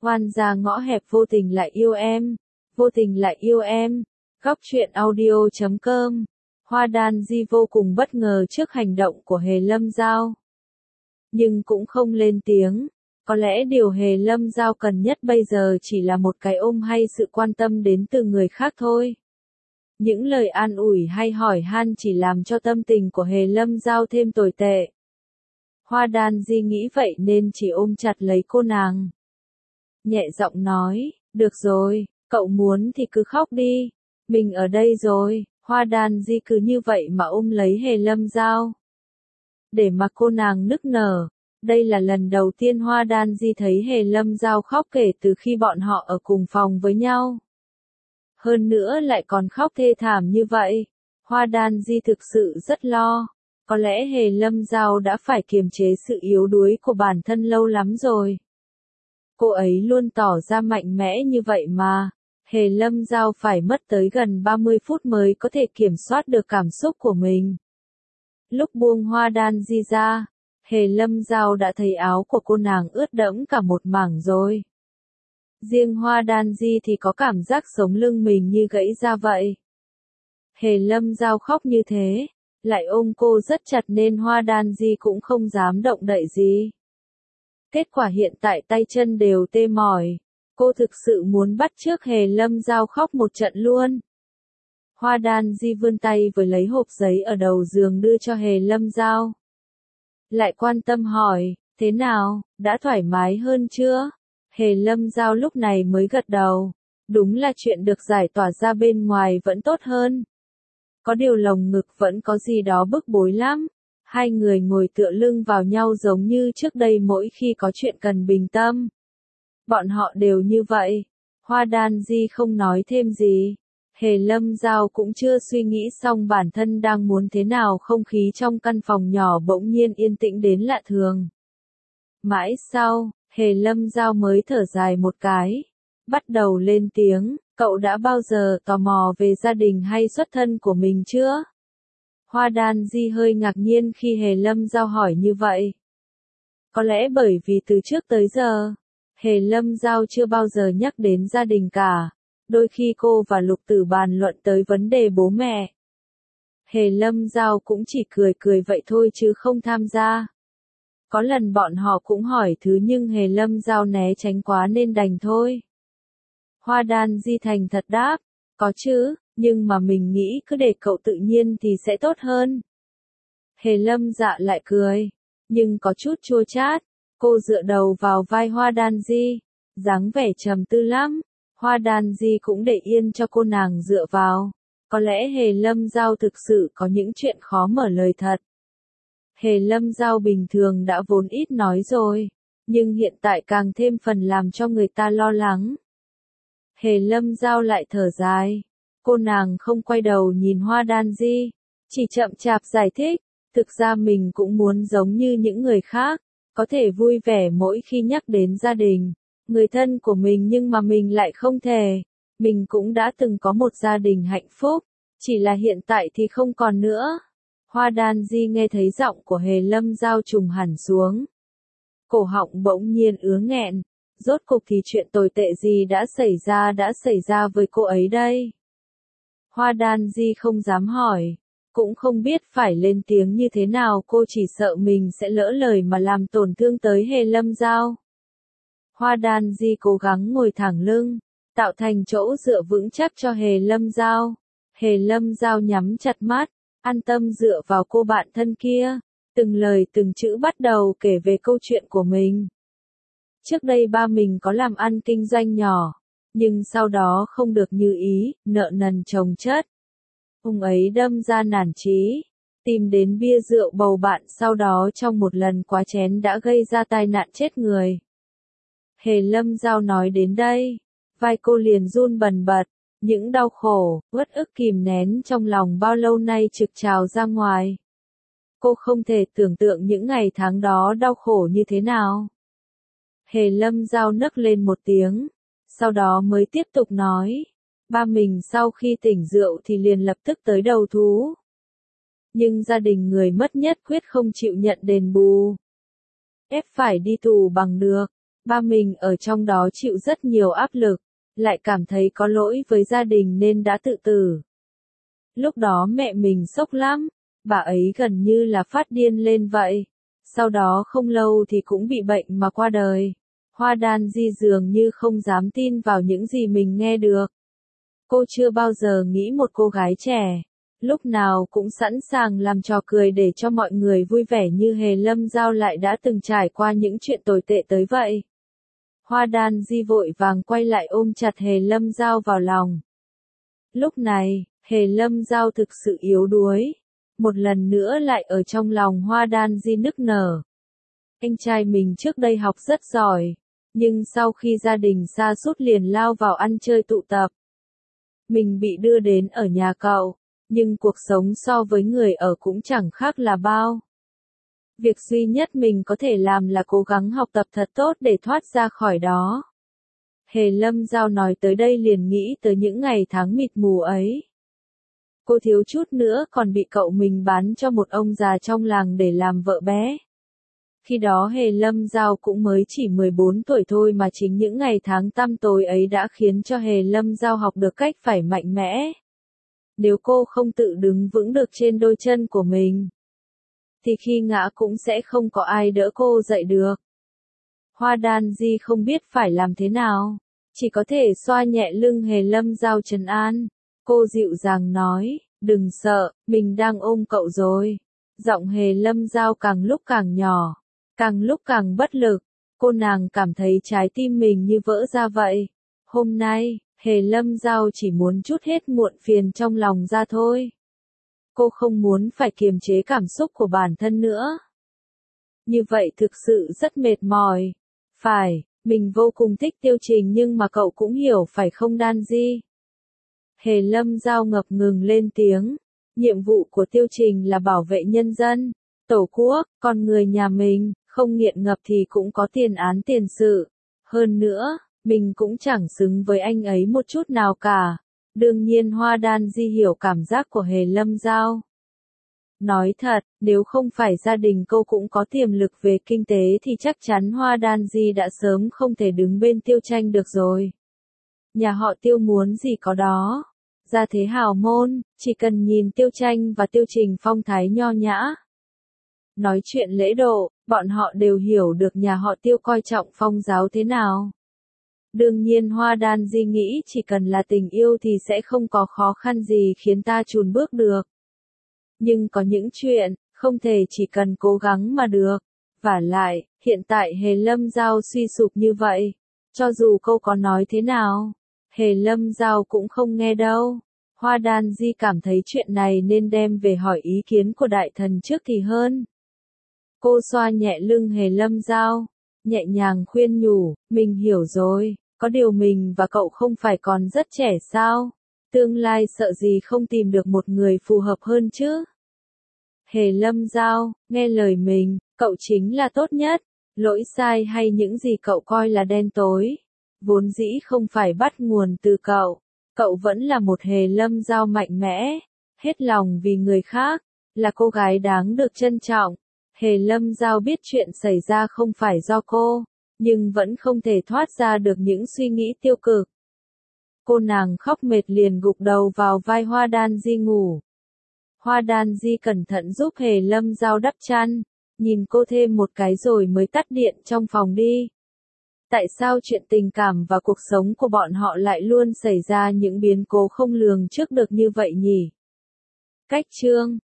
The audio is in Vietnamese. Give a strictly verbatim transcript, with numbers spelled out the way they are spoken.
Oan gia ngõ hẹp vô tình lại yêu em, vô tình lại yêu em. Góc truyện audio chấm com. Hoa Đan Di vô cùng bất ngờ trước hành động của Hề Lâm Giao. Nhưng cũng không lên tiếng. Có lẽ điều Hề Lâm Giao cần nhất bây giờ chỉ là một cái ôm hay sự quan tâm đến từ người khác thôi. Những lời an ủi hay hỏi han chỉ làm cho tâm tình của Hề Lâm Giao thêm tồi tệ. Hoa Đan Di nghĩ vậy nên chỉ ôm chặt lấy cô nàng. Nhẹ giọng nói, được rồi, cậu muốn thì cứ khóc đi, mình ở đây rồi. Hoa Đan Di cứ như vậy mà ôm lấy Hề Lâm Giao. Để mà cô nàng nức nở. Đây là lần đầu tiên Hoa Đan Di thấy Hề Lâm Giao khóc kể từ khi bọn họ ở cùng phòng với nhau. Hơn nữa lại còn khóc thê thảm như vậy. Hoa Đan Di thực sự rất lo. Có lẽ Hề Lâm Giao đã phải kiềm chế sự yếu đuối của bản thân lâu lắm rồi. Cô ấy luôn tỏ ra mạnh mẽ như vậy mà. Hề Lâm Giao phải mất tới gần ba mươi phút mới có thể kiểm soát được cảm xúc của mình. Lúc buông Hoa Đan Di ra, Hề Lâm Giao đã thấy áo của cô nàng ướt đẫm cả một mảng rồi. Riêng Hoa Đan Di thì có cảm giác sống lưng mình như gãy ra vậy. Hề Lâm Giao khóc như thế, lại ôm cô rất chặt nên Hoa Đan Di cũng không dám động đậy gì. Kết quả hiện tại tay chân đều tê mỏi. Cô thực sự muốn bắt chước Hề Lâm Giao khóc một trận luôn. Hoa Đan Di vươn tay với lấy hộp giấy ở đầu giường đưa cho Hề Lâm Giao. Lại quan tâm hỏi, thế nào, đã thoải mái hơn chưa? Hề Lâm Giao lúc này mới gật đầu. Đúng là chuyện được giải tỏa ra bên ngoài vẫn tốt hơn. Có điều lồng ngực vẫn có gì đó bức bối lắm. Hai người ngồi tựa lưng vào nhau giống như trước đây mỗi khi có chuyện cần bình tâm. Bọn họ đều như vậy. Hoa Đan Di không nói thêm gì. Hề Lâm Giao cũng chưa suy nghĩ xong bản thân đang muốn thế nào, không khí trong căn phòng nhỏ bỗng nhiên yên tĩnh đến lạ thường. Mãi sau, Hề Lâm Giao mới thở dài một cái. Bắt đầu lên tiếng, cậu đã bao giờ tò mò về gia đình hay xuất thân của mình chưa? Hoa Đan Di hơi ngạc nhiên khi Hề Lâm Giao hỏi như vậy. Có lẽ bởi vì từ trước tới giờ, Hề Lâm Giao chưa bao giờ nhắc đến gia đình cả. Đôi khi cô và Lục Tử bàn luận tới vấn đề bố mẹ. Hề Lâm Giao cũng chỉ cười cười vậy thôi chứ không tham gia. Có lần bọn họ cũng hỏi thứ nhưng Hề Lâm Giao né tránh quá nên đành thôi. Hoa Đan Di thành thật đáp, có chứ, nhưng mà mình nghĩ cứ để cậu tự nhiên thì sẽ tốt hơn. Hề Lâm Dạ lại cười, nhưng có chút chua chát. Cô dựa đầu vào vai Hoa Đan Di, dáng vẻ trầm tư lắm. Hoa Đan Di cũng để yên cho cô nàng dựa vào. Có lẽ Hề Lâm Giao thực sự có những chuyện khó mở lời thật. Hề Lâm Giao bình thường đã vốn ít nói rồi, nhưng hiện tại càng thêm phần làm cho người ta lo lắng. Hề Lâm Giao lại thở dài. Cô nàng không quay đầu nhìn Hoa Đan Di, chỉ chậm chạp giải thích. Thực ra mình cũng muốn giống như những người khác, có thể vui vẻ mỗi khi nhắc đến gia đình, người thân của mình, nhưng mà mình lại không thể. Mình cũng đã từng có một gia đình hạnh phúc, chỉ là hiện tại thì không còn nữa. Hoa Đan Di nghe thấy giọng của Hề Lâm Giao trùng hẳn xuống. Cổ họng bỗng nhiên ứa nghẹn. Rốt cục thì chuyện tồi tệ gì đã xảy ra đã xảy ra với cô ấy đây? Hoa Đan Di không dám hỏi, cũng không biết phải lên tiếng như thế nào, cô chỉ sợ mình sẽ lỡ lời mà làm tổn thương tới Hề Lâm Giao. Hoa Đan Di cố gắng ngồi thẳng lưng, tạo thành chỗ dựa vững chắc cho Hề Lâm Giao. Hề Lâm Giao nhắm chặt mắt, an tâm dựa vào cô bạn thân kia, từng lời từng chữ bắt đầu kể về câu chuyện của mình. Trước đây ba mình có làm ăn kinh doanh nhỏ, nhưng sau đó không được như ý, nợ nần chồng chất. Ông ấy đâm ra nản chí, tìm đến bia rượu bầu bạn, sau đó trong một lần quá chén đã gây ra tai nạn chết người. Hề Lâm Giao nói đến đây, vai cô liền run bần bật, những đau khổ, uất ức kìm nén trong lòng bao lâu nay trực trào ra ngoài. Cô không thể tưởng tượng những ngày tháng đó đau khổ như thế nào. Hề Lâm Giao nấc lên một tiếng, sau đó mới tiếp tục nói, ba mình sau khi tỉnh rượu thì liền lập tức tới đầu thú. Nhưng gia đình người mất nhất quyết không chịu nhận đền bù. Ép phải đi tù bằng được. Ba mình ở trong đó chịu rất nhiều áp lực, lại cảm thấy có lỗi với gia đình nên đã tự tử. Lúc đó mẹ mình sốc lắm, bà ấy gần như là phát điên lên vậy. Sau đó không lâu thì cũng bị bệnh mà qua đời. Hoa Đan Di dường như không dám tin vào những gì mình nghe được. Cô chưa bao giờ nghĩ một cô gái trẻ, lúc nào cũng sẵn sàng làm trò cười để cho mọi người vui vẻ như Hề Lâm Giao lại đã từng trải qua những chuyện tồi tệ tới vậy. Hoa Đan Di vội vàng quay lại ôm chặt Hề Lâm Giao vào lòng. Lúc này, Hề Lâm Giao thực sự yếu đuối, một lần nữa lại ở trong lòng Hoa Đan Di nức nở. Anh trai mình trước đây học rất giỏi, nhưng sau khi gia đình sa sút liền lao vào ăn chơi tụ tập. Mình bị đưa đến ở nhà cậu, nhưng cuộc sống so với người ở cũng chẳng khác là bao. Việc duy nhất mình có thể làm là cố gắng học tập thật tốt để thoát ra khỏi đó. Hề Lâm Giao nói tới đây liền nghĩ tới những ngày tháng mịt mù ấy. Cô thiếu chút nữa còn bị cậu mình bán cho một ông già trong làng để làm vợ bé. Khi đó Hề Lâm Giao cũng mới chỉ mười bốn tuổi thôi mà chính những ngày tháng tăm tối ấy đã khiến cho Hề Lâm Giao học được cách phải mạnh mẽ. Nếu cô không tự đứng vững được trên đôi chân của mình, thì khi ngã cũng sẽ không có ai đỡ cô dậy được. Hoa Đan Di không biết phải làm thế nào, chỉ có thể xoa nhẹ lưng Hề Lâm Giao trấn an. Cô dịu dàng nói, đừng sợ, mình đang ôm cậu rồi. Giọng Hề Lâm Giao càng lúc càng nhỏ, càng lúc càng bất lực. Cô nàng cảm thấy trái tim mình như vỡ ra vậy. Hôm nay, Hề Lâm Giao chỉ muốn trút hết muộn phiền trong lòng ra thôi. Cô không muốn phải kiềm chế cảm xúc của bản thân nữa. Như vậy thực sự rất mệt mỏi. Phải, mình vô cùng thích Tiêu Trình nhưng mà cậu cũng hiểu phải không Đan Di? Hề Lâm Giao ngập ngừng lên tiếng. Nhiệm vụ của Tiêu Trình là bảo vệ nhân dân, tổ quốc, con người nhà mình, không nghiện ngập thì cũng có tiền án tiền sự. Hơn nữa, mình cũng chẳng xứng với anh ấy một chút nào cả. Đương nhiên Hoa Đan Di hiểu cảm giác của Hề Lâm Giao. Nói thật, nếu không phải gia đình cô cũng có tiềm lực về kinh tế thì chắc chắn Hoa Đan Di đã sớm không thể đứng bên Tiêu Tranh được rồi. Nhà họ Tiêu muốn gì có đó. Gia thế hào môn, chỉ cần nhìn Tiêu Tranh và Tiêu Trình phong thái nho nhã. Nói chuyện lễ độ, bọn họ đều hiểu được nhà họ Tiêu coi trọng phong giáo thế nào. Đương nhiên Hoa Đan Di nghĩ chỉ cần là tình yêu thì sẽ không có khó khăn gì khiến ta chùn bước được. Nhưng có những chuyện, không thể chỉ cần cố gắng mà được. Vả lại, hiện tại Hề Lâm Giao suy sụp như vậy. Cho dù cô có nói thế nào, Hề Lâm Giao cũng không nghe đâu. Hoa Đan Di cảm thấy chuyện này nên đem về hỏi ý kiến của đại thần trước thì hơn. Cô xoa nhẹ lưng Hề Lâm Giao, nhẹ nhàng khuyên nhủ, mình hiểu rồi, có điều mình và cậu không phải còn rất trẻ sao? Tương lai sợ gì không tìm được một người phù hợp hơn chứ? Hề Lâm Giao, nghe lời mình, cậu chính là tốt nhất. Lỗi sai hay những gì cậu coi là đen tối, vốn dĩ không phải bắt nguồn từ cậu. Cậu vẫn là một Hề Lâm Giao mạnh mẽ, hết lòng vì người khác, là cô gái đáng được trân trọng. Hề Lâm Giao biết chuyện xảy ra không phải do cô, nhưng vẫn không thể thoát ra được những suy nghĩ tiêu cực. Cô nàng khóc mệt liền gục đầu vào vai Hoa Đan Di ngủ. Hoa Đan Di cẩn thận giúp Hề Lâm Giao đắp chăn, nhìn cô thêm một cái rồi mới tắt điện trong phòng đi. Tại sao chuyện tình cảm và cuộc sống của bọn họ lại luôn xảy ra những biến cố không lường trước được như vậy nhỉ? Cách chương